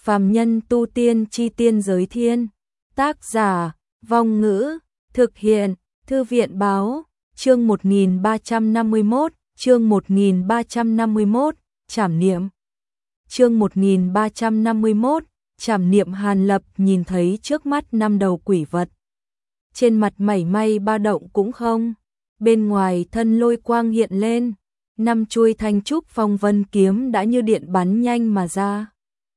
Phàm nhân tu tiên chi tiên giới thiên. Tác giả, Vong Ngữ, thực hiện, Thư viện Báo, chương 1351, chương 1351, trảm niệm. Chương 1351, trảm niệm. Hàn Lập nhìn thấy trước mắt 5 đầu quỷ vật. Trên mặt mảy may ba động cũng không, bên ngoài thân lôi quang hiện lên, 5 chuôi thanh trúc phong vân kiếm đã như điện bắn nhanh mà ra.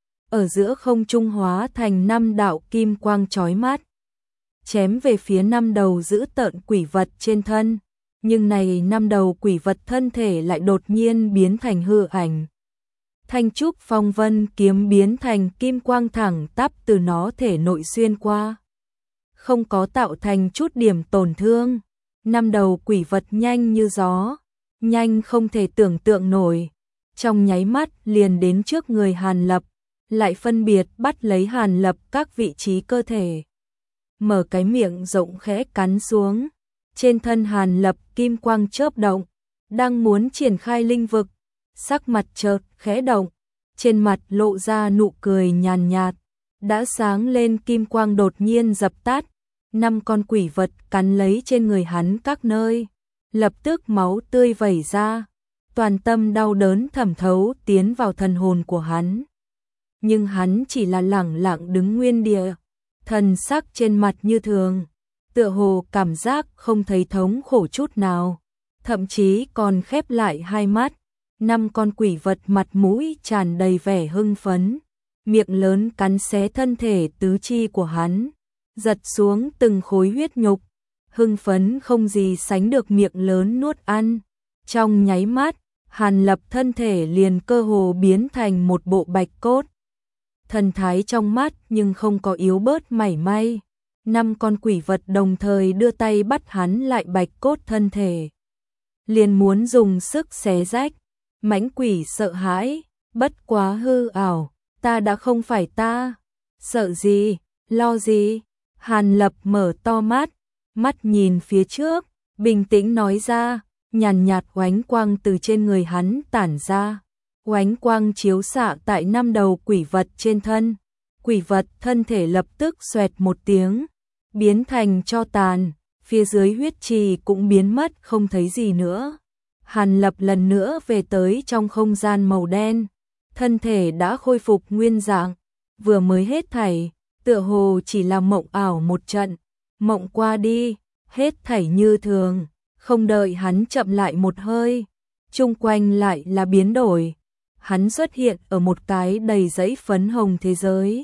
Ở giữa không trung hóa thành 5 đạo kim quang chói mắt, chém về phía 5 đầu dữ tợn quỷ vật trên thân, nhưng này 5 đầu quỷ vật thân thể lại đột nhiên biến thành hư ảnh. Thanh trúc phong vân kiếm biến thành kim quang thẳng tắp từ nó thể nội xuyên qua, không có tạo thành chút điểm tổn thương. 5 đầu quỷ vật nhanh như gió, nhanh không thể tưởng tượng nổi, trong nháy mắt liền đến trước người Hàn Lập, lại phân biệt bắt lấy Hàn Lập các vị trí cơ thể. Mở cái miệng rộng khẽ cắn xuống, trên thân Hàn Lập kim quang chớp động, đang muốn triển khai linh vực, sắc mặt chợt khẽ động, trên mặt lộ ra nụ cười nhàn nhạt, đã sáng lên kim quang đột nhiên dập tắt. 5 con quỷ vật cắn lấy trên người hắn các nơi, lập tức máu tươi vẩy ra, toàn tâm đau đớn thẩm thấu tiến vào thần hồn của hắn. Nhưng hắn chỉ là lẳng lặng đứng nguyên địa, thần sắc trên mặt như thường, tựa hồ cảm giác không thấy thống khổ chút nào, thậm chí còn khép lại hai mắt. 5 con quỷ vật mặt mũi tràn đầy vẻ hưng phấn, miệng lớn cắn xé thân thể tứ chi của hắn, giật xuống từng khối huyết nhục, hưng phấn không gì sánh được miệng lớn nuốt ăn. Trong nháy mắt, Hàn Lập thân thể liền cơ hồ biến thành một bộ bạch cốt. Thần thái trong mắt nhưng không có yếu bớt mảy may. 5 con quỷ vật đồng thời đưa tay bắt hắn lại bạch cốt thân thể, liền muốn dùng sức xé rách. Mãnh quỷ sợ hãi, bất quá hư ảo, ta đã không phải ta, sợ gì, lo gì. Hàn Lập mở to mắt, mắt nhìn phía trước, bình tĩnh nói ra, nhàn nhạt oánh quang từ trên người hắn tản ra. Oánh quang chiếu xạ tại 5 đầu quỷ vật trên thân, quỷ vật thân thể lập tức xoẹt một tiếng, biến thành tro tàn, phía dưới huyết trì cũng biến mất không thấy gì nữa. Hàn Lập lần nữa về tới trong không gian màu đen, thân thể đã khôi phục nguyên dạng, vừa mới hết thảy, tựa hồ chỉ là mộng ảo một trận, mộng qua đi, hết thảy như thường, không đợi hắn chậm lại một hơi, chung quanh lại là biến đổi. Hắn xuất hiện ở một cái đầy dẫy phấn hồng thế giới.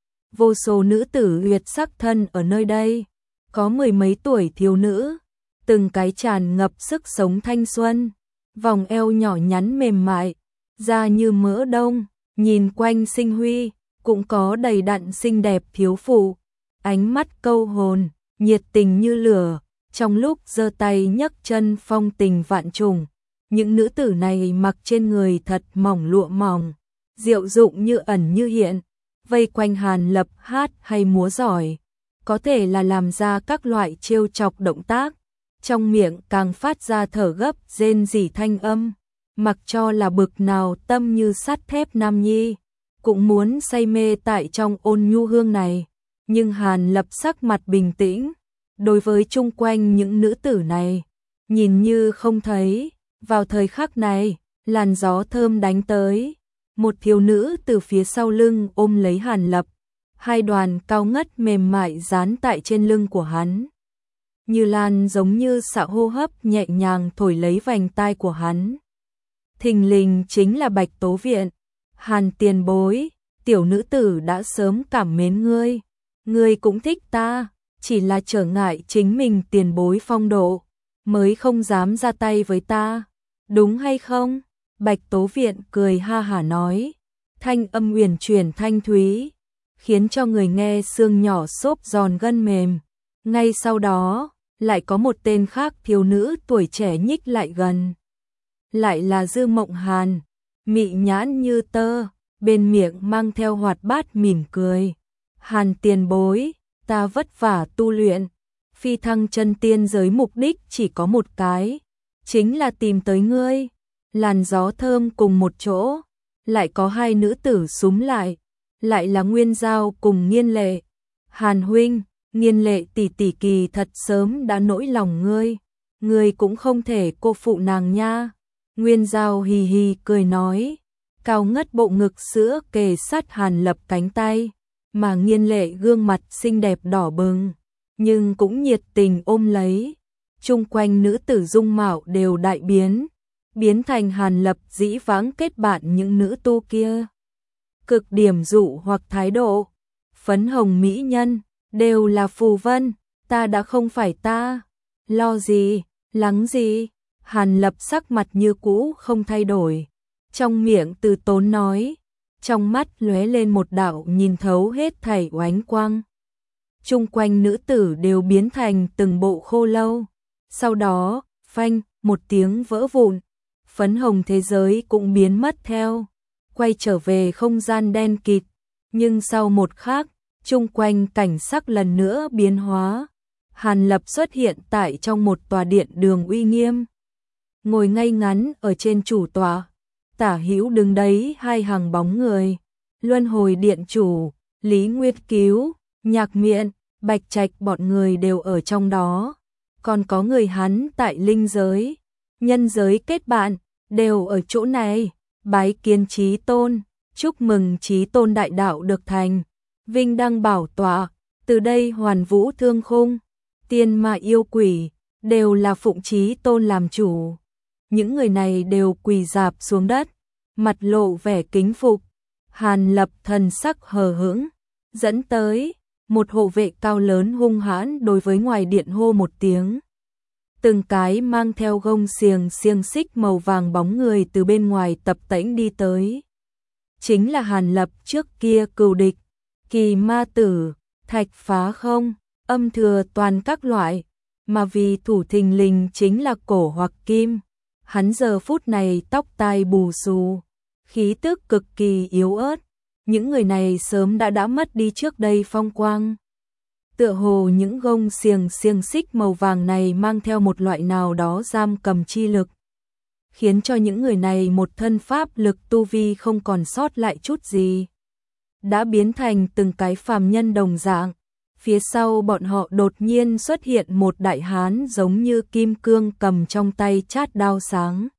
Vô số nữ tử uyệt sắc thân ở nơi đây, có 10 mấy tuổi thiếu nữ, từng cái tràn ngập sức sống thanh xuân, vòng eo nhỏ nhắn mềm mại, da như mỡ đông, nhìn quanh sinh huy, cũng có đầy đặn xinh đẹp thiếu phụ, ánh mắt câu hồn, nhiệt tình như lửa, trong lúc giơ tay nhấc chân phong tình vạn trùng. Những nữ tử này mặc trên người thật mỏng lụa mỏng, diệu dụng như ẩn như hiện, vây quanh Hàn Lập hát hay múa giỏi, có thể là làm ra các loại trêu chọc động tác, trong miệng càng phát ra thở gấp rên rỉ thanh âm, mặc cho là bực nào tâm như sắt thép nam nhi, cũng muốn say mê tại trong ôn nhu hương này. Nhưng Hàn Lập sắc mặt bình tĩnh, đối với chung quanh những nữ tử này, nhìn như không thấy. Vào thời khắc này, làn gió thơm đánh tới, một thiếu nữ từ phía sau lưng ôm lấy Hàn Lập, hai đoàn cao ngất mềm mại dán tại trên lưng của hắn. Như lan giống như xạ hô hấp nhẹ nhàng thổi lấy vành tai của hắn. Thình lình chính là Bạch Tố Viện. Hàn tiền bối, tiểu nữ tử đã sớm cảm mến ngươi, ngươi cũng thích ta, chỉ là trở ngại chính mình tiền bối phong độ, mới không dám ra tay với ta, đúng hay không? Bạch Tố Viện cười ha hả nói, thanh âm uyển chuyển thanh thúy, khiến cho người nghe xương nhỏ xốp giòn gân mềm. Ngay sau đó, lại có một tên khác thiếu nữ tuổi trẻ nhích lại gần. Lại là Dư Mộng Hàn, mị nhãn như tơ, bên miệng mang theo hoạt bát mỉm cười. Hàn tiền bối, ta vất vả tu luyện, phi thăng chân tiên giới mục đích chỉ có một cái, chính là tìm tới ngươi. Làn gió thơm cùng một chỗ, lại có hai nữ tử xúm lại, lại là Nguyên Giao cùng Nghiên Lệ. Hàn huynh, Nghiên Lệ tỷ tỷ kỳ thật sớm đã nỗi lòng ngươi cũng không thể cô phụ nàng nha. Nguyên Giao hì hì cười nói, cao ngất bộ ngực sữa kề sát Hàn Lập cánh tay, mà Nghiên Lệ gương mặt xinh đẹp đỏ bừng, nhưng cũng nhiệt tình ôm lấy. Chung quanh nữ tử dung mạo đều đại biến thành Hàn Lập dĩ vãng kết bạn những nữ tu kia. Cực điểm dụ hoặc thái độ, phấn hồng mỹ nhân, đều là phù vân, ta đã không phải ta, lo gì, lắng gì. Hàn Lập sắc mặt như cũ không thay đổi, trong miệng từ tốn nói, trong mắt lóe lên một đạo nhìn thấu hết thảy oánh quang. Chung quanh nữ tử đều biến thành từng bộ khô lâu, sau đó, phanh, một tiếng vỡ vụn, phấn hồng thế giới cũng biến mất theo, quay trở về không gian đen kịt, nhưng sau một khắc, chung quanh cảnh sắc lần nữa biến hóa. Hàn Lập xuất hiện tại trong một tòa điện đường uy nghiêm, ngồi ngay ngắn ở trên chủ tọa, tả hữu đứng đấy hai hàng bóng người, Luân Hồi Điện chủ, Lý Nguyệt Cứu, Nhạc Miện, Bạch Trạch bọn người đều ở trong đó, còn có người hắn tại linh giới, nhân giới kết bạn, đều ở chỗ này, bái kiến Chí Tôn, chúc mừng Chí Tôn đại đạo được thành, vinh đăng bảo tọa, từ đây hoàn vũ thương khung, tiên ma yêu quỷ, đều là phụng Chí Tôn làm chủ. Những người này đều quỳ rạp xuống đất, mặt lộ vẻ kính phục. Hàn Lập thần sắc hờ hững, dẫn tới một hộ vệ cao lớn hung hãn đối với ngoài điện hô một tiếng. Từng cái mang theo gông xiềng xích màu vàng bóng người từ bên ngoài tập tễnh đi tới. Chính là Hàn Lập trước kia cừu địch, Kỳ Ma Tử, Thạch Phá Không, Âm Thừa toàn các loại, mà vì thủ thình lình chính là Cổ Hoặc Kim. Hắn giờ phút này tóc tai bù xù, khí tức cực kỳ yếu ớt, những người này sớm đã mất đi trước đây phong quang. Tựa hồ những gông xiềng xích màu vàng này mang theo một loại nào đó giam cầm chi lực, khiến cho những người này một thân pháp lực tu vi không còn sót lại chút gì, đã biến thành từng cái phàm nhân đồng dạng. Phía sau bọn họ đột nhiên xuất hiện một đại hán giống như kim cương cầm trong tay chát đao sáng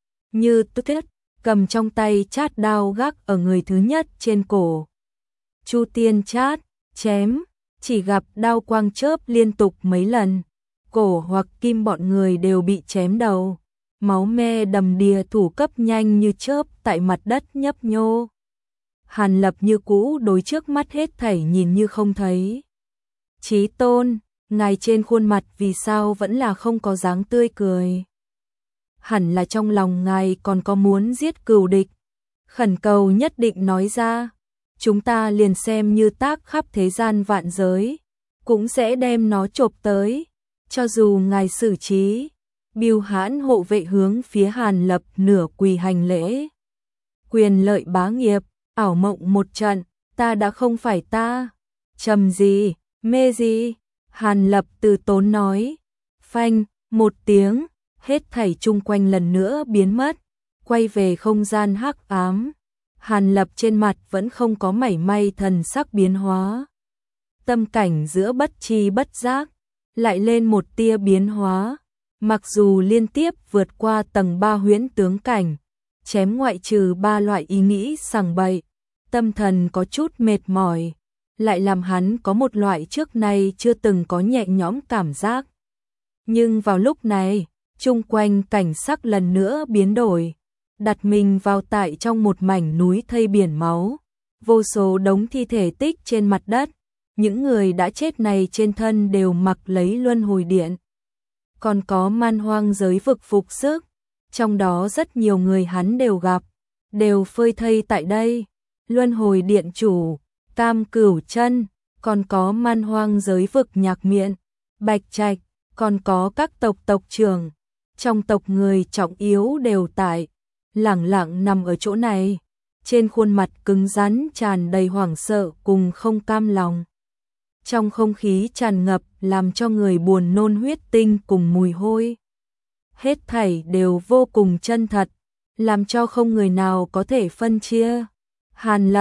như tuyết, cầm trong tay chát đao gác ở người thứ nhất trên cổ. Chu Tiên chát, chém, chỉ gặp đao quang chớp liên tục mấy lần, Cổ Hoặc Kim bọn người đều bị chém đầu, máu me đầm đìa, thủ cấp nhanh như chớp tại mặt đất nhấp nhô. Hàn Lập như cũ đối trước mắt hết thảy nhìn như không thấy. Chí Tôn, ngài trên khuôn mặt vì sao vẫn là không có dáng tươi cười? Hẳn là trong lòng ngài còn có muốn giết cừu địch. Khẩn cầu nhất định nói ra, chúng ta liền xem như tác khắp thế gian vạn giới, cũng sẽ đem nó chộp tới, cho dù ngài xử trí. Bưu hãn hộ vệ hướng phía Hàn Lập nửa quỳ hành lễ. Quyền lợi bá nghiệp, ảo mộng một trận, ta đã không phải ta. Trầm gì, mê gì? Hàn Lập từ tốn nói. Phanh, một tiếng, hết thảy chung quanh lần nữa biến mất, quay về không gian hắc ám. Hàn Lập trên mặt vẫn không có mảy may thần sắc biến hóa. Tâm cảnh giữa bất tri bất giác, lại lên một tia biến hóa. Mặc dù liên tiếp vượt qua tầng 3 huyễn tướng cảnh, chém ngoại trừ 3 loại ý nghĩ sằng bậy, tâm thần có chút mệt mỏi, lại làm hắn có một loại trước nay chưa từng có nhẹ nhõm cảm giác. Nhưng vào lúc này, chung quanh cảnh sắc lần nữa biến đổi, đặt mình vào tại trong một mảnh núi thây biển máu, vô số đống thi thể tích trên mặt đất, những người đã chết này trên thân đều mặc lấy luân hồi điện. Còn có man hoang giới vực phục sức, trong đó rất nhiều người hắn đều gặp, đều phơi thây tại đây. Luân hồi điện chủ, Tam Cửu Chân, còn có man hoang giới vực Nhạc Miện, Bạch Trạch, còn có các tộc trưởng, trong tộc người trọng yếu đều tại, lẳng lặng nằm ở chỗ này, trên khuôn mặt cứng rắn tràn đầy hoảng sợ cùng không cam lòng. Trong không khí tràn ngập làm cho người buồn nôn huyết tinh cùng mùi hôi. Hết thảy đều vô cùng chân thật, làm cho không người nào có thể phân chia. Hàn Lập,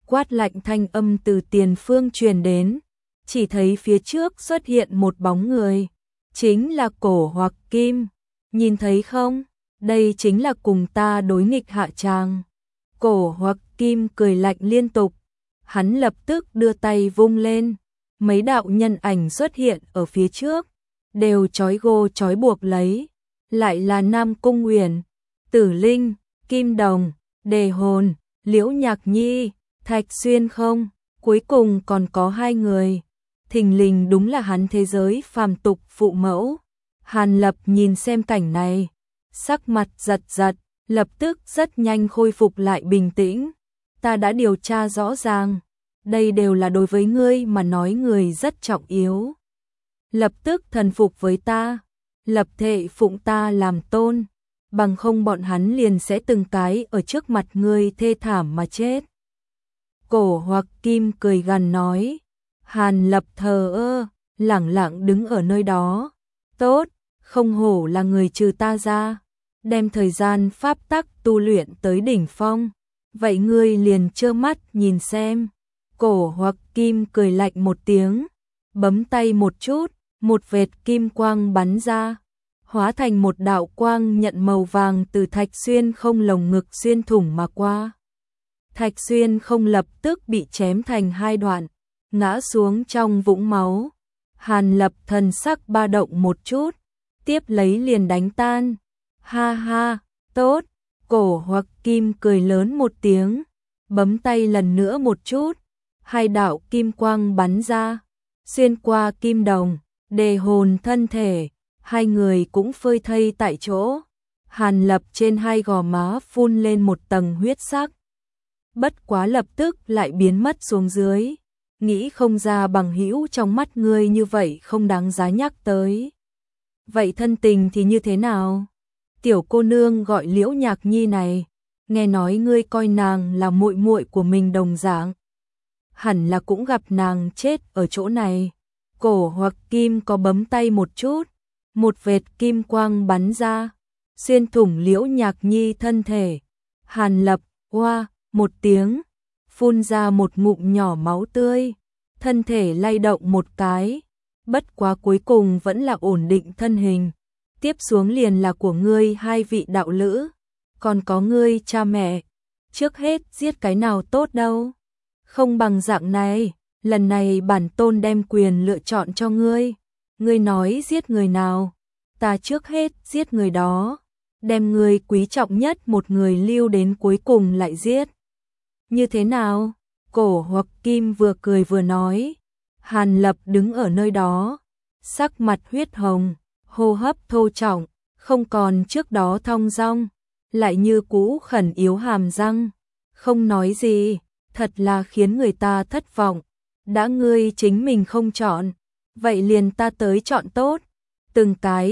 quát lạnh thanh âm từ tiền phương truyền đến, chỉ thấy phía trước xuất hiện một bóng người, chính là Cổ Hoặc Kim, nhìn thấy không, đây chính là cùng ta đối nghịch hạ tràng. Cổ Hoặc Kim cười lạnh liên tục, hắn lập tức đưa tay vung lên, mấy đạo nhân ảnh xuất hiện ở phía trước, đều trói buộc lấy, lại là Nam Cung Uyển, Tử Linh, Kim Đồng, Đề Hồn, Liễu Nhạc Nhi, Thạch Xuyên không, cuối cùng còn có 2 người, thình lình đúng là hắn thế giới phàm tục phụ mẫu. Hàn Lập nhìn xem cảnh này, sắc mặt giật giật, lập tức rất nhanh khôi phục lại bình tĩnh. Ta đã điều tra rõ ràng, đây đều là đối với ngươi mà nói người rất trọng yếu. Lập tức thần phục với ta, lập thệ phụng ta làm tôn, bằng không bọn hắn liền sẽ từng cái ở trước mặt ngươi thê thảm mà chết. Cổ Hoặc Kim cười gằn nói, Hàn Lập thờ ơ, lẳng lặng đứng ở nơi đó. Tốt, không hổ là người trừ ta ra, đem thời gian pháp tắc tu luyện tới đỉnh phong, vậy ngươi liền trơ mắt nhìn xem. Cổ Hoặc Kim cười lạnh một tiếng, bấm tay một chút, một vệt kim quang bắn ra, hóa thành một đạo quang nhận màu vàng từ Thạch Xuyên không lồng ngực xuyên thủng mà qua. Thạch Xuyên không lập tức bị chém thành 2 đoạn, ngã xuống trong vũng máu. Hàn Lập thần sắc ba động một chút, tiếp lấy liền đánh tan. Ha ha, tốt. Cổ Hoặc Kim cười lớn một tiếng, bấm tay lần nữa một chút, 2 đạo kim quang bắn ra, xuyên qua Kim Đồng, Đề Hồn thân thể, 2 người cũng phơi thây tại chỗ. Hàn Lập trên 2 gò má phun lên một tầng huyết sắc, bất quá lập tức lại biến mất xuống dưới. Nghĩ không ra bằng hữu trong mắt ngươi như vậy không đáng giá nhắc tới. Vậy thân tình thì như thế nào? Tiểu cô nương gọi Liễu Nhạc Nhi này, nghe nói ngươi coi nàng là muội muội của mình đồng dạng. Hẳn là cũng gặp nàng chết ở chỗ này. Cổ Hoặc Kim có bấm tay một chút, một vệt kim quang bắn ra, xuyên thủng Liễu Nhạc Nhi thân thể. Hàn Lập, oa, một tiếng, phun ra một ngụm nhỏ máu tươi, thân thể lay động một cái, bất quá cuối cùng vẫn là ổn định thân hình. Tiếp xuống liền là của ngươi 2 vị đạo lữ, còn có ngươi cha mẹ, trước hết giết cái nào tốt đâu. Không bằng dạng này, lần này bản tôn đem quyền lựa chọn cho ngươi. Ngươi nói giết người nào, ta trước hết giết người đó, đem ngươi quý trọng nhất một người lưu đến cuối cùng lại giết. Như thế nào? Cổ Hoặc Kim vừa cười vừa nói. Hàn Lập đứng ở nơi đó, sắc mặt huyết hồng, hô hấp thô trọng, không còn trước đó thong dong, lại như cũ khẩn yếu hàm răng, không nói gì, thật là khiến người ta thất vọng. Đã ngươi chính mình không chọn, vậy liền ta tới chọn tốt. Từng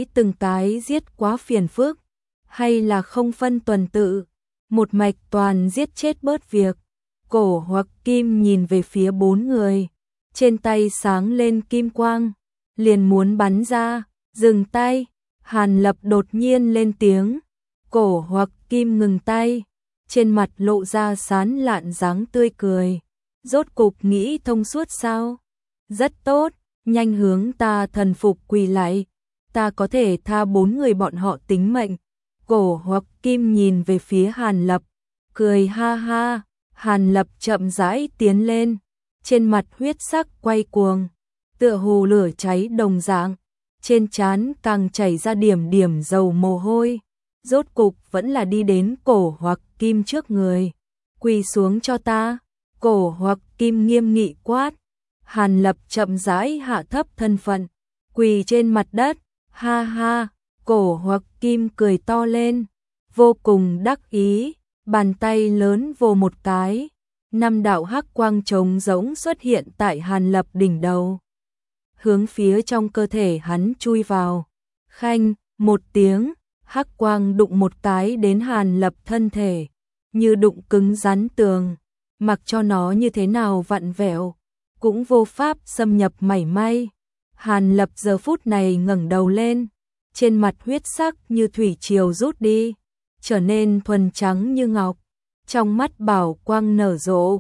cái giết quá phiền phức, hay là không phân tuần tự, một mạch toàn giết chết bớt việc. Cổ Hoặc Kim nhìn về phía 4 người, trên tay sáng lên kim quang, liền muốn bắn ra, dừng tay. Hàn Lập đột nhiên lên tiếng, Cổ Hoặc Kim ngừng tay, trên mặt lộ ra sán lạn dáng tươi cười. Rốt cục nghĩ thông suốt sao? Rất tốt, nhanh hướng ta thần phục quỳ lại, ta có thể tha 4 người bọn họ tính mệnh. Cổ Hoặc Kim nhìn về phía Hàn Lập, cười ha ha. Hàn Lập chậm rãi tiến lên, trên mặt huyết sắc quay cuồng, tựa hồ lửa cháy đồng dạng, trên trán càng chảy ra điểm điểm dầu mồ hôi. Rốt cục vẫn là đi đến Cổ Hoặc Kim trước người, quỳ xuống cho ta. Cổ Hoặc Kim nghiêm nghị quát. Hàn Lập chậm rãi hạ thấp thân phận, quỳ trên mặt đất. Ha ha, Cổ Hoặc Kim cười to lên, vô cùng đắc ý, bàn tay lớn vồ một cái, 5 đạo hắc quang trống rỗng xuất hiện tại Hàn Lập đỉnh đầu, hướng phía trong cơ thể hắn chui vào. Khanh, một tiếng, hắc quang đụng một cái đến Hàn Lập thân thể, như đụng cứng rắn tường, mặc cho nó như thế nào vặn vẹo, cũng vô pháp xâm nhập mảy may. Hàn Lập giờ phút này ngẩng đầu lên, trên mặt huyết sắc như thủy triều rút đi, trở nên thuần trắng như ngọc, trong mắt bảo quang nở rộ,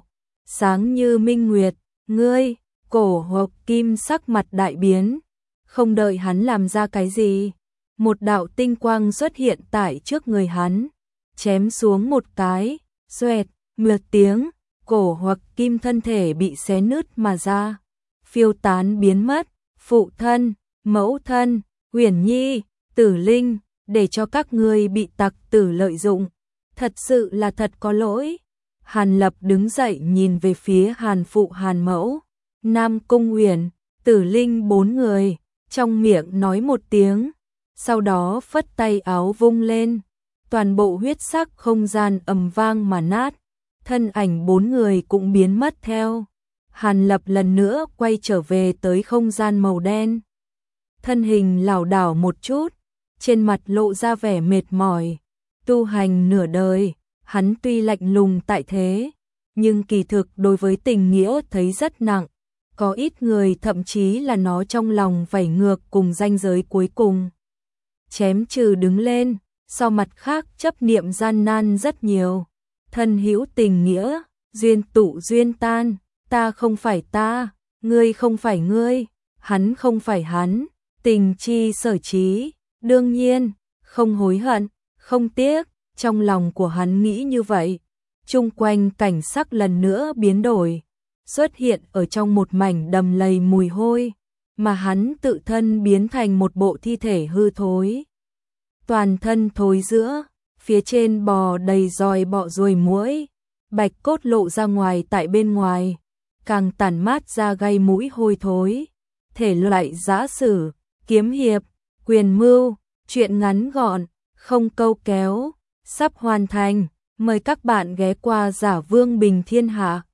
sáng như minh nguyệt, ngươi, Cổ Hoặc Kim sắc mặt đại biến, không đợi hắn làm ra cái gì, một đạo tinh quang xuất hiện tại trước người hắn, chém xuống một cái, xoẹt, một tiếng, Cổ Hoặc Kim thân thể bị xé nứt mà ra, phiêu tán biến mất, phụ thân, mẫu thân, Uyển Nhi, Tử Linh, để cho các ngươi bị tặc tử lợi dụng, thật sự là thật có lỗi. Hàn Lập đứng dậy nhìn về phía Hàn Phụ Hàn Mẫu, Nam Cung Uyển, Tử Linh bốn người, trong miệng nói một tiếng, sau đó phất tay áo vung lên, toàn bộ huyết sắc không gian ầm vang mà nát, thân ảnh bốn người cũng biến mất theo. Hàn Lập lần nữa quay trở về tới không gian màu đen. Thân hình lảo đảo một chút, trên mặt lộ ra vẻ mệt mỏi. Tu hành nửa đời, hắn tuy lạnh lùng tại thế, nhưng kỳ thực đối với tình nghĩa thấy rất nặng. Có ít người thậm chí là nó trong lòng vảy ngược cùng ranh giới cuối cùng. Chém trừ đứng lên, so mặt khác chấp niệm gian nan rất nhiều. Thân hữu tình nghĩa, duyên tụ duyên tan, ta không phải ta, ngươi không phải ngươi, hắn không phải hắn, tình chi sở trí, đương nhiên, không hối hận, không tiếc, trong lòng của hắn nghĩ như vậy. Chung quanh cảnh sắc lần nữa biến đổi, xuất hiện ở trong một mảnh đầm lầy mùi hôi, mà hắn tự thân biến thành một bộ thi thể hư thối. Toàn thân thối rữa, phía trên bò đầy giòi bọ ruồi muỗi, bạch cốt lộ ra ngoài tại bên ngoài, càng tản mát ra gây mũi hôi thối. Thể loại giã sử, kiếm hiệp, quyền mưu, truyện ngắn gọn, không câu kéo, sắp hoàn thành. Mời các bạn ghé qua Giả Vương Bình Thiên Hạ.